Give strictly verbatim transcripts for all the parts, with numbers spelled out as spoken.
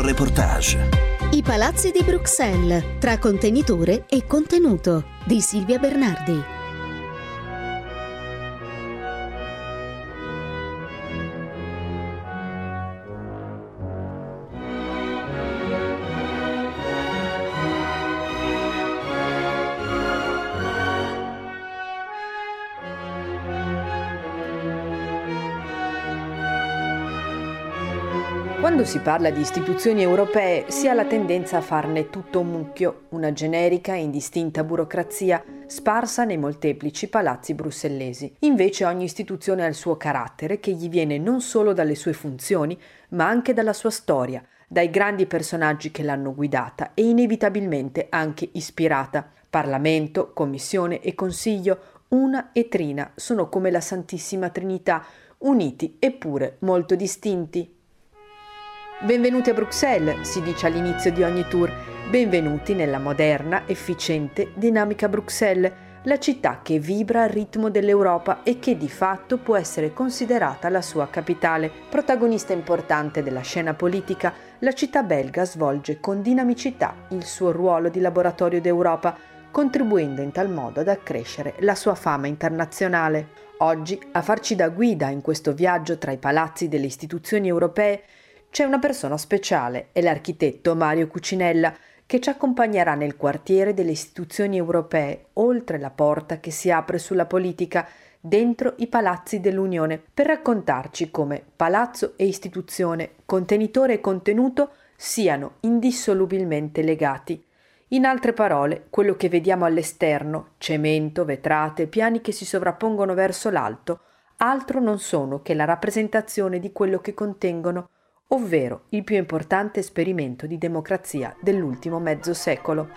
reportage. I palazzi di Bruxelles, tra contenitore e contenuto, di Silvia Bernardi. Quando si parla di istituzioni europee si ha la tendenza a farne tutto un mucchio, una generica e indistinta burocrazia sparsa nei molteplici palazzi brussellesi. Invece ogni istituzione ha il suo carattere, che gli viene non solo dalle sue funzioni, ma anche dalla sua storia, dai grandi personaggi che l'hanno guidata e inevitabilmente anche ispirata. Parlamento, Commissione e Consiglio, una e trina, sono come la Santissima Trinità, uniti eppure molto distinti. Benvenuti a Bruxelles, si dice all'inizio di ogni tour. Benvenuti nella moderna, efficiente, dinamica Bruxelles, la città che vibra al ritmo dell'Europa e che di fatto può essere considerata la sua capitale. Protagonista importante della scena politica, la città belga svolge con dinamicità il suo ruolo di laboratorio d'Europa, contribuendo in tal modo ad accrescere la sua fama internazionale. Oggi, a farci da guida in questo viaggio tra i palazzi delle istituzioni europee, c'è una persona speciale, è l'architetto Mario Cucinella, che ci accompagnerà nel quartiere delle istituzioni europee, oltre la porta che si apre sulla politica, dentro i palazzi dell'Unione, per raccontarci come palazzo e istituzione, contenitore e contenuto siano indissolubilmente legati. In altre parole, quello che vediamo all'esterno, cemento, vetrate, piani che si sovrappongono verso l'alto, altro non sono che la rappresentazione di quello che contengono, ovvero il più importante esperimento di democrazia dell'ultimo mezzo secolo.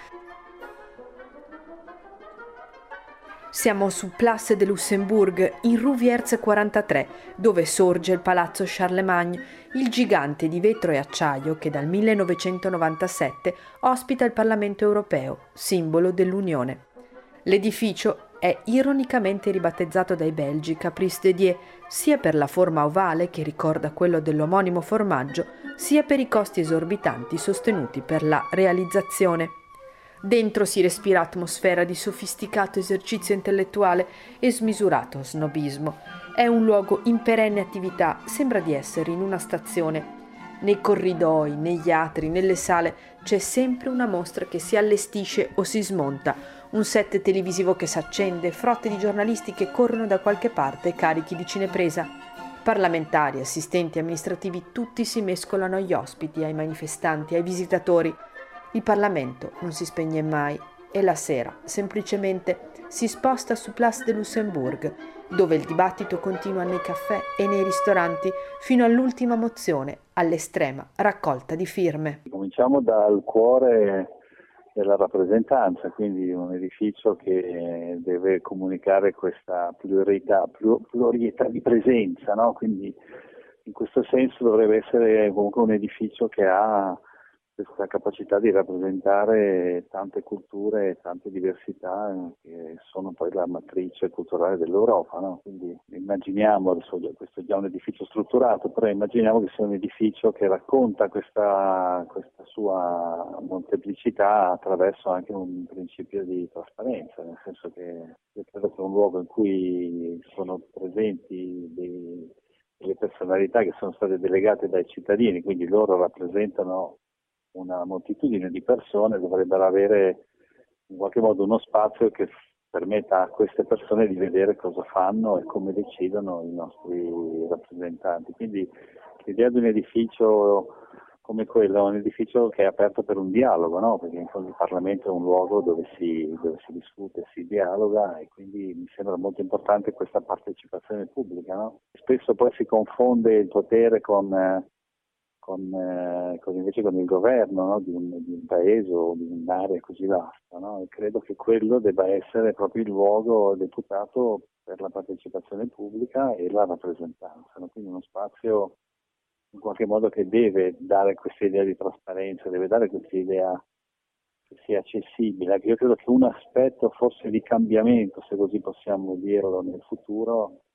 Siamo su Place de Luxembourg, in Rue Vierze quarantatré, dove sorge il palazzo Charlemagne, il gigante di vetro e acciaio che dal millenovecentonovantasette ospita il Parlamento europeo, simbolo dell'Unione. L'edificio è ironicamente ribattezzato dai belgi Caprice de Die, sia per la forma ovale che ricorda quello dell'omonimo formaggio, sia per i costi esorbitanti sostenuti per la realizzazione. Dentro si respira atmosfera di sofisticato esercizio intellettuale e smisurato snobismo. È un luogo in perenne attività, sembra di essere in una stazione. Nei corridoi, negli atri, nelle sale c'è sempre una mostra che si allestisce o si smonta, un set televisivo che s'accende, frotte di giornalisti che corrono da qualche parte carichi di cinepresa. Parlamentari, assistenti, amministrativi, tutti si mescolano agli ospiti, ai manifestanti, ai visitatori. Il Parlamento non si spegne mai e la sera semplicemente si sposta su Place de Luxembourg, dove il dibattito continua nei caffè e nei ristoranti fino all'ultima mozione, all'estrema raccolta di firme. Cominciamo dal cuore della rappresentanza, quindi un edificio che deve comunicare questa pluralità, pluralità di presenza, no? Quindi in questo senso dovrebbe essere comunque un edificio che ha questa capacità di rappresentare tante culture e tante diversità che sono poi la matrice culturale dell'Europa, no? Quindi immaginiamo, adesso questo è già un edificio strutturato, però immaginiamo che sia un edificio che racconta questa, questa sua molteplicità attraverso anche un principio di trasparenza, nel senso che io credo che è un luogo in cui sono presenti dei, delle personalità che sono state delegate dai cittadini, quindi loro rappresentano una moltitudine di persone, dovrebbero avere in qualche modo uno spazio che permetta a queste persone di vedere cosa fanno e come decidono i nostri rappresentanti. Quindi l'idea di un edificio come quello è un edificio che è aperto per un dialogo, no? Perché in fondo il Parlamento è un luogo dove si, dove si discute, si dialoga, e quindi mi sembra molto importante questa partecipazione pubblica, no? Spesso poi si confonde il potere con eh, Con, eh, con invece con il governo, no? di, un, di un paese o di un'area così vasta, no? E credo che quello debba essere proprio il luogo deputato per la partecipazione pubblica e la rappresentanza, no? Quindi uno spazio in qualche modo che deve dare questa idea di trasparenza, deve dare questa idea che sia accessibile. Io credo che un aspetto forse di cambiamento, se così possiamo dirlo, nel futuro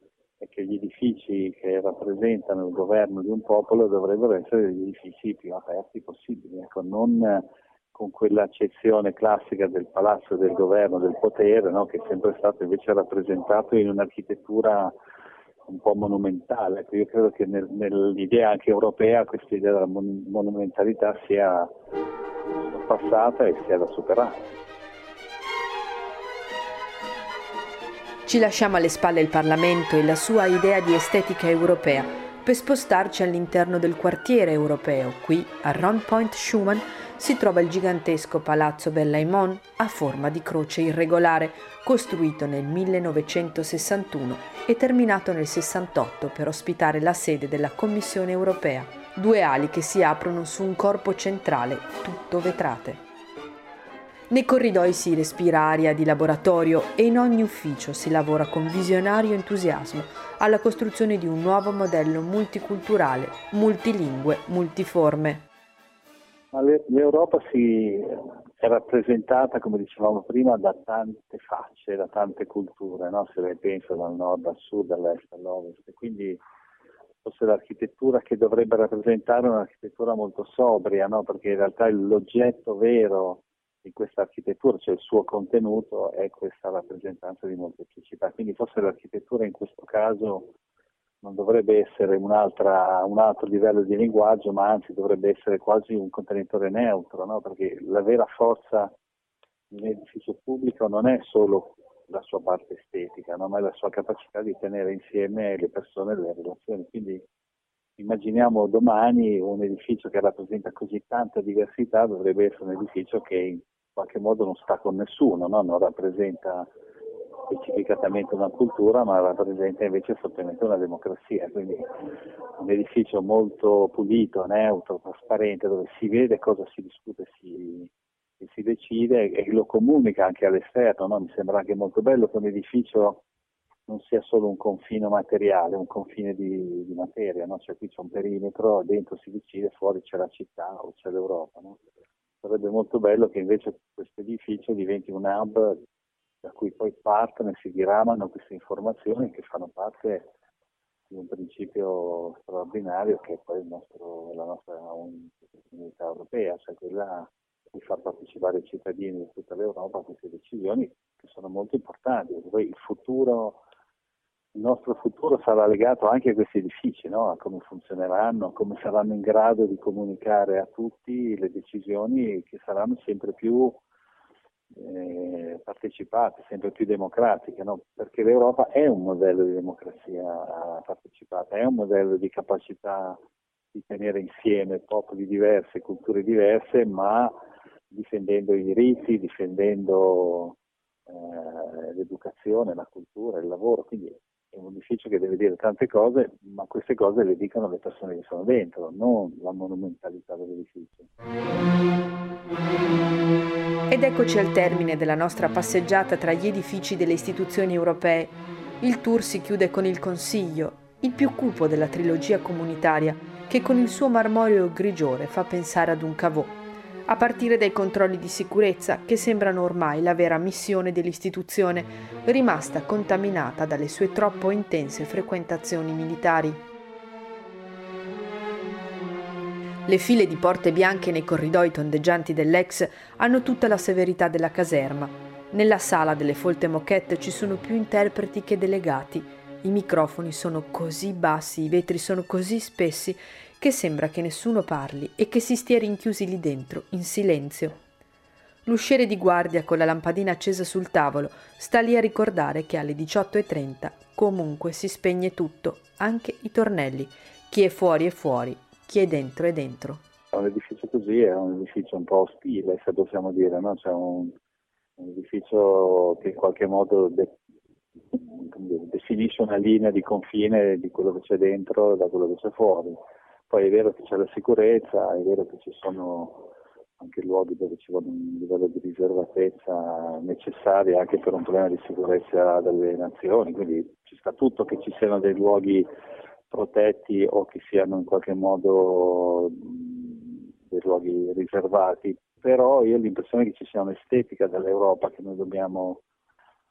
è che gli edifici che rappresentano il governo di un popolo dovrebbero essere gli edifici più aperti possibili, ecco, non con quell'accezione classica del palazzo del governo, del potere, no, che è sempre stato invece rappresentato in un'architettura un po' monumentale. Ecco, io credo che nel, nell'idea anche europea questa idea della mon- monumentalità sia passata e sia da superare. Ci lasciamo alle spalle il Parlamento e la sua idea di estetica europea per spostarci all'interno del quartiere europeo. Qui, a Rond Point Schuman, si trova il gigantesco Palazzo Berlaymont a forma di croce irregolare, costruito nel millenovecentosessantuno e terminato nel sessantotto per ospitare la sede della Commissione europea. Due ali che si aprono su un corpo centrale, tutto vetrate. Nei corridoi si respira aria di laboratorio e in ogni ufficio si lavora con visionario entusiasmo alla costruzione di un nuovo modello multiculturale, multilingue, multiforme. Ma l'Europa si è rappresentata, come dicevamo prima, da tante facce, da tante culture, no? Se lei pensa dal nord al sud, dall'est all'ovest, e quindi forse l'architettura che dovrebbe rappresentare un'architettura molto sobria, no? Perché in realtà l'oggetto vero di questa architettura, cioè il suo contenuto, è questa rappresentanza di molteplicità. Quindi forse l'architettura in questo caso non dovrebbe essere un'altra, un altro livello di linguaggio, ma anzi dovrebbe essere quasi un contenitore neutro, no? Perché la vera forza di un edificio pubblico non è solo la sua parte estetica, no? Ma è la sua capacità di tenere insieme le persone e le relazioni. Quindi immaginiamo domani un edificio che rappresenta così tanta diversità, dovrebbe essere un edificio che in qualche modo non sta con nessuno, no? Non rappresenta specificatamente una cultura, ma rappresenta invece soltanto una democrazia. Quindi un edificio molto pulito, neutro, trasparente, dove si vede cosa si discute si, e si decide e lo comunica anche all'esterno, no? Mi sembra anche molto bello che un edificio non sia solo un confine materiale, un confine di, di materia, no? Cioè qui c'è un perimetro, dentro si decide, fuori c'è la città o c'è l'Europa, no? Sarebbe molto bello che invece questo edificio diventi un hub da cui poi partono e si diramano queste informazioni che fanno parte di un principio straordinario che è poi il nostro, la nostra comunità europea, cioè quella di far partecipare i cittadini di tutta l'Europa a queste decisioni che sono molto importanti. Poi il futuro, il nostro futuro sarà legato anche a questi edifici, no? A come funzioneranno, a come saranno in grado di comunicare a tutti le decisioni che saranno sempre più Eh, partecipate, sempre più democratiche, no? Perché l'Europa è un modello di democrazia partecipata, è un modello di capacità di tenere insieme popoli diversi, culture diverse, ma difendendo i diritti, difendendo eh, l'educazione, la cultura, il lavoro. Quindi è un edificio che deve dire tante cose, ma queste cose le dicono le persone che sono dentro, non la monumentalità dell'edificio. Ed eccoci al termine della nostra passeggiata tra gli edifici delle istituzioni europee. Il tour si chiude con il Consiglio, il più cupo della trilogia comunitaria, che con il suo marmoreo grigiore fa pensare ad un caveau, a partire dai controlli di sicurezza che sembrano ormai la vera missione dell'istituzione, rimasta contaminata dalle sue troppo intense frequentazioni militari. Le file di porte bianche nei corridoi tondeggianti dell'ex hanno tutta la severità della caserma. Nella sala delle folte moquette ci sono più interpreti che delegati. I microfoni sono così bassi, i vetri sono così spessi che sembra che nessuno parli e che si stia rinchiusi lì dentro, in silenzio. L'usciere di guardia con la lampadina accesa sul tavolo sta lì a ricordare che alle diciotto e trenta comunque si spegne tutto, anche i tornelli. Chi è fuori è fuori. Chi è dentro è dentro. Un edificio così è un edificio un po' ostile, se possiamo dire, no? C'è un, un edificio che in qualche modo de, definisce una linea di confine di quello che c'è dentro e da quello che c'è fuori. Poi è vero che c'è la sicurezza, è vero che ci sono anche luoghi dove ci vuole un livello di riservatezza necessario anche per un problema di sicurezza delle nazioni, quindi ci sta tutto che ci siano dei luoghi protetti o che siano in qualche modo dei luoghi riservati, però io ho l'impressione che ci sia un'estetica dell'Europa che noi dobbiamo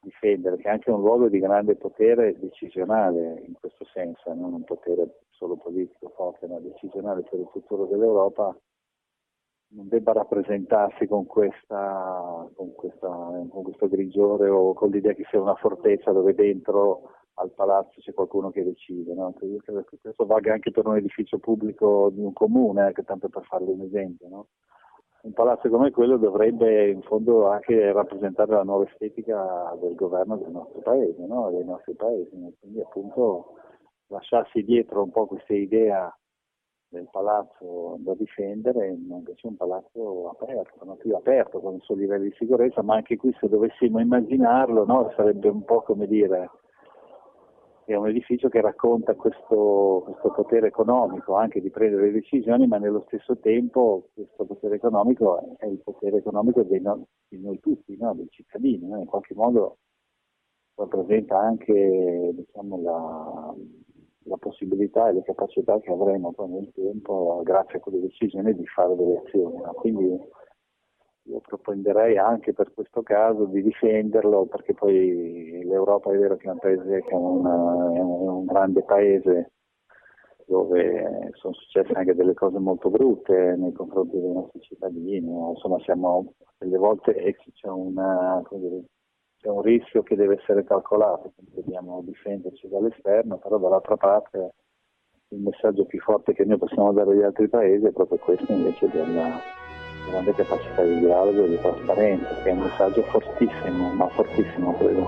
difendere, che è anche un luogo di grande potere decisionale in questo senso, non un potere solo politico forte, ma decisionale per il futuro dell'Europa, non debba rappresentarsi con questa, con questa, con questo grigiore o con l'idea che sia una fortezza dove dentro al palazzo c'è qualcuno che decide, no? Io credo che questo valga anche per un edificio pubblico di un comune, anche tanto per farle un esempio, no? Un palazzo come quello dovrebbe in fondo anche rappresentare la nuova estetica del governo del nostro paese, no? Dei nostri paesi, quindi appunto lasciarsi dietro un po' questa idea del palazzo da difendere, ma invece un palazzo aperto, no? Più aperto con i suoi livelli di sicurezza, ma anche qui se dovessimo immaginarlo, no? Sarebbe un po' come dire, è un edificio che racconta questo, questo potere economico anche di prendere le decisioni, ma nello stesso tempo questo potere economico è il potere economico dei no, di noi tutti, no? Dei cittadini, no? In qualche modo rappresenta anche, diciamo, la, la possibilità e le capacità che avremo poi nel tempo, grazie a quelle decisioni, di fare delle azioni, no? Quindi io proponderei anche per questo caso di difenderlo, perché poi l'Europa è vero che è un paese, che è, una, è un grande paese dove sono successe anche delle cose molto brutte nei confronti dei nostri cittadini, insomma siamo delle volte c'è, una, dire, c'è un rischio che deve essere calcolato, quindi dobbiamo difenderci dall'esterno, però dall'altra parte il messaggio più forte che noi possiamo dare agli altri paesi è proprio questo invece della grande capacità di dialogo e di trasparenza, che è un messaggio fortissimo, ma fortissimo credo.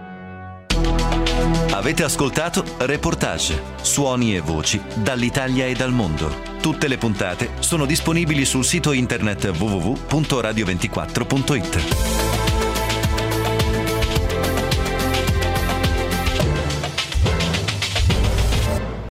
Avete ascoltato Reportage, suoni e voci dall'Italia e dal mondo. Tutte le puntate sono disponibili sul sito internet w w w punto radio ventiquattro punto it.